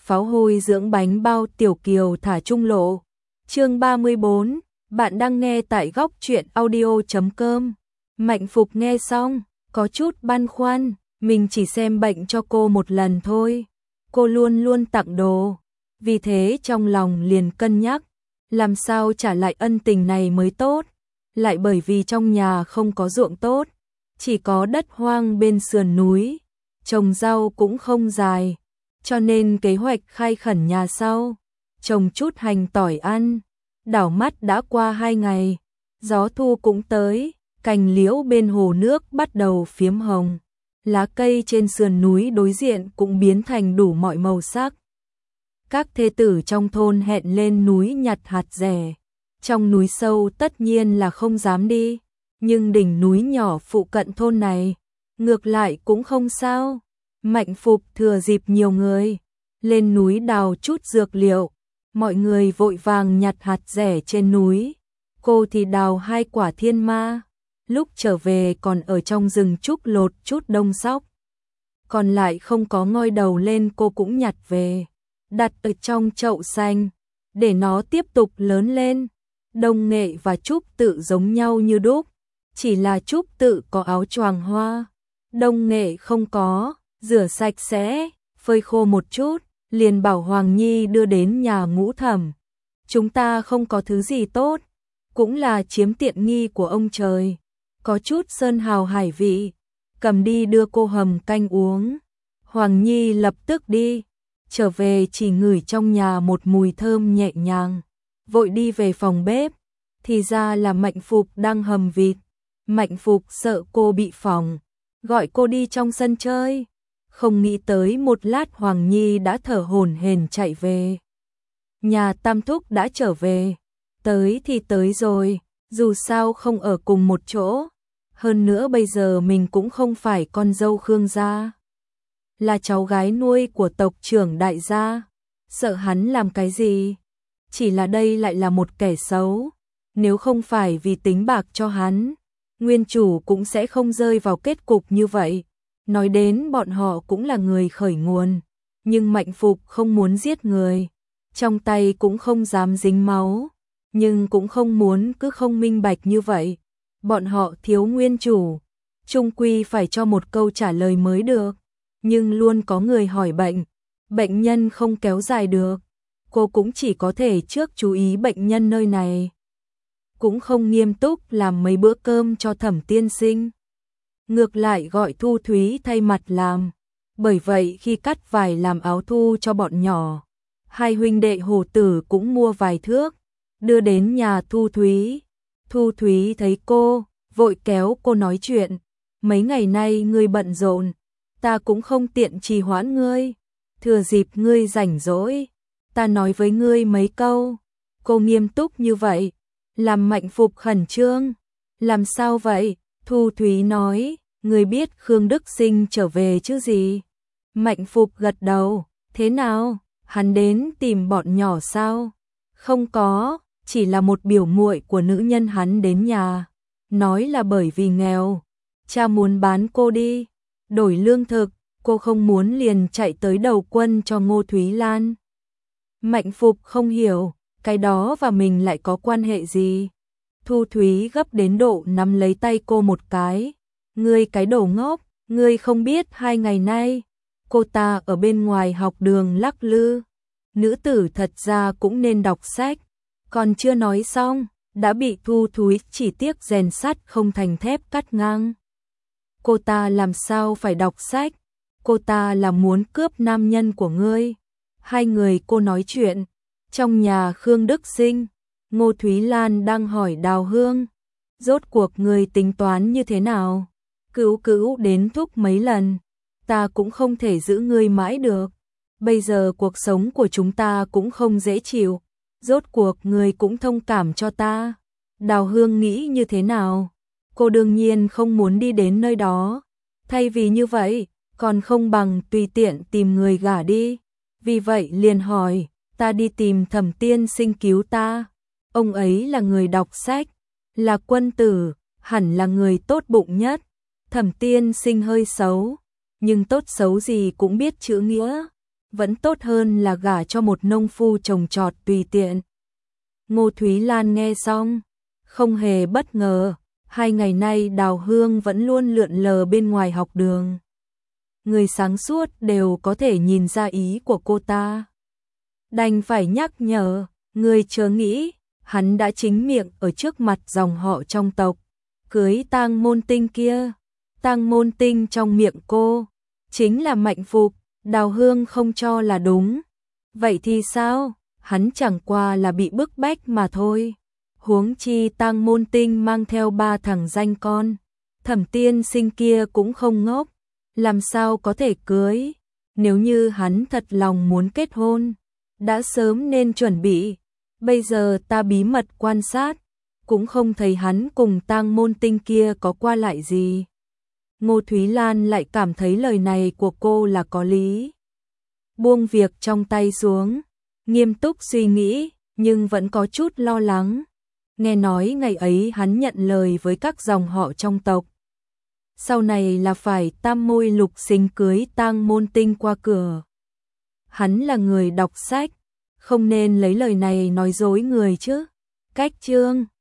pháo hôi dưỡng bánh bao Tiểu Kiều thả trung lộ. Chương 34, bạn đang nghe tại góc truyện audio.com. Mạnh Phục nghe xong, có chút băn khoăn, mình chỉ xem bệnh cho cô một lần thôi. Cô luôn luôn tặng đồ, vì thế trong lòng liền cân nhắc, làm sao trả lại ân tình này mới tốt. Lại bởi vì trong nhà không có ruộng tốt, chỉ có đất hoang bên sườn núi, trồng rau cũng không dài, cho nên kế hoạch khai khẩn nhà sau, trồng chút hành tỏi ăn. Đảo mắt đã qua 2 ngày, gió thu cũng tới, cành liễu bên hồ nước bắt đầu phiếm hồng, lá cây trên sườn núi đối diện cũng biến thành đủ mọi màu sắc. Các thê tử trong thôn hẹn lên núi nhặt hạt rẻ. Trong núi sâu tất nhiên là không dám đi, nhưng đỉnh núi nhỏ phụ cận thôn này, ngược lại cũng không sao. Mạnh Phục thừa dịp nhiều người, lên núi đào chút dược liệu, mọi người vội vàng nhặt hạt rẻ trên núi. Cô thì đào 2 quả thiên ma, lúc trở về còn ở trong rừng trúc lột chút đông sóc. Còn lại không có ngoi đầu lên cô cũng nhặt về, đặt ở trong chậu xanh, để nó tiếp tục lớn lên. Đông Nghệ và Trúc Tự giống nhau như đúc, chỉ là Trúc Tự có áo choàng hoa, Đông Nghệ không có. Rửa sạch sẽ, phơi khô một chút, liền bảo Hoàng Nhi đưa đến nhà Ngũ Thẩm. Chúng ta không có thứ gì tốt, cũng là chiếm tiện nghi của ông trời, có chút sơn hào hải vị, cầm đi đưa cô hầm canh uống. Hoàng Nhi lập tức đi, trở về chỉ ngửi trong nhà một mùi thơm nhẹ nhàng, vội đi về phòng bếp, thì ra là Mạnh Phục đang hầm vịt. Mạnh Phục sợ cô bị phỏng, gọi cô đi trong sân chơi. Không nghĩ tới một lát Hoàng Nhi đã thở hổn hển chạy về. Nhà Tam Thúc đã trở về, tới thì tới rồi, dù sao không ở cùng một chỗ. Hơn nữa bây giờ mình cũng không phải con dâu Khương gia, là cháu gái nuôi của tộc trưởng đại gia, sợ hắn làm cái gì. Chỉ là đây lại là một kẻ xấu, nếu không phải vì tính bạc cho hắn, nguyên chủ cũng sẽ không rơi vào kết cục như vậy. Nói đến bọn họ cũng là người khởi nguồn, nhưng Mạnh Phục không muốn giết người, trong tay cũng không dám dính máu, nhưng cũng không muốn cứ không minh bạch như vậy. Bọn họ thiếu nguyên chủ, chung quy phải cho một câu trả lời mới được, nhưng luôn có người hỏi bệnh, bệnh nhân không kéo dài được, cô cũng chỉ có thể trước chú ý bệnh nhân nơi này. Cũng không nghiêm túc làm mấy bữa cơm cho Thẩm tiên sinh, ngược lại gọi Thu Thúy thay mặt làm. Bởi vậy khi cắt vải làm áo thu cho bọn nhỏ, 2 huynh đệ Hồ Tử cũng mua vài thước, đưa đến nhà Thu Thúy. Thu Thúy thấy cô, vội kéo cô nói chuyện. Mấy ngày nay ngươi bận rộn, ta cũng không tiện trì hoãn ngươi. Thừa dịp ngươi rảnh rỗi, ta nói với ngươi mấy câu. Cô nghiêm túc như vậy, làm Mạnh Phục khẩn trương. Làm sao vậy? Thu Thúy nói, người biết Khương Đức Sinh trở về chứ gì? Mạnh Phục gật đầu, thế nào? Hắn đến tìm bọn nhỏ sao? Không có, chỉ là một biểu muội của nữ nhân hắn đến nhà, nói là bởi vì nghèo, cha muốn bán cô đi, đổi lương thực, cô không muốn liền chạy tới đầu quân cho Ngô Thúy Lan. Mạnh Phục không hiểu, cái đó và mình lại có quan hệ gì? Thu Thúy gấp đến độ nắm lấy tay cô một cái. Ngươi cái đồ ngốc, ngươi không biết 2 ngày nay, cô ta ở bên ngoài học đường lắc lư. Nữ tử thật ra cũng nên đọc sách. Còn chưa nói xong, đã bị Thu Thúy chỉ tiếc rèn sắt không thành thép cắt ngang. Cô ta làm sao phải đọc sách? Cô ta là muốn cướp nam nhân của ngươi. 2 người cô nói chuyện. Trong nhà Khương Đức Sinh, Ngô Thúy Lan đang hỏi Đào Hương, rốt cuộc ngươi tính toán như thế nào? Cữu Cữu đến thúc mấy lần, ta cũng không thể giữ ngươi mãi được. Bây giờ cuộc sống của chúng ta cũng không dễ chịu, rốt cuộc ngươi cũng thông cảm cho ta. Đào Hương nghĩ như thế nào? Cô đương nhiên không muốn đi đến nơi đó, thay vì như vậy, còn không bằng tùy tiện tìm người gả đi. Vì vậy liền hỏi, ta đi tìm Thẩm tiên sinh cứu ta. Ông ấy là người đọc sách, là quân tử, hẳn là người tốt bụng nhất. Thẩm tiên sinh hơi xấu, nhưng tốt xấu gì cũng biết chữ nghĩa. vẫn tốt hơn là gả cho một nông phu trồng trọt tùy tiện. Ngô Thúy Lan nghe xong, không hề bất ngờ, 2 ngày nay Đào Hương vẫn luôn lượn lờ bên ngoài học đường. Người sáng suốt đều có thể nhìn ra ý của cô ta. Đành phải nhắc nhở, người chớ nghĩ, hắn đã chính miệng ở trước mặt dòng họ trong tộc, cưới Tang Môn Tinh kia. Tang Môn Tinh trong miệng cô, chính là Mạnh Phục. Đào Hương không cho là đúng. Vậy thì sao? Hắn chẳng qua là bị bức bách mà thôi. Huống chi Tang Môn Tinh mang theo 3 thằng danh con. Thẩm tiên sinh kia cũng không ngốc. Làm sao có thể cưới? Nếu như hắn thật lòng muốn kết hôn, đã sớm nên chuẩn bị. Bây giờ ta bí mật quan sát, cũng không thấy hắn cùng Tang Môn Tinh kia có qua lại gì. Ngô Thúy Lan lại cảm thấy lời này của cô là có lý. Buông việc trong tay xuống, nghiêm túc suy nghĩ, nhưng vẫn có chút lo lắng. Nghe nói ngày ấy hắn nhận lời với các dòng họ trong tộc. Sau này là phải tam môi lục sinh cưới Tang Môn Tinh qua cửa. Hắn là người đọc sách, không nên lấy lời này nói dối người chứ. Cách chương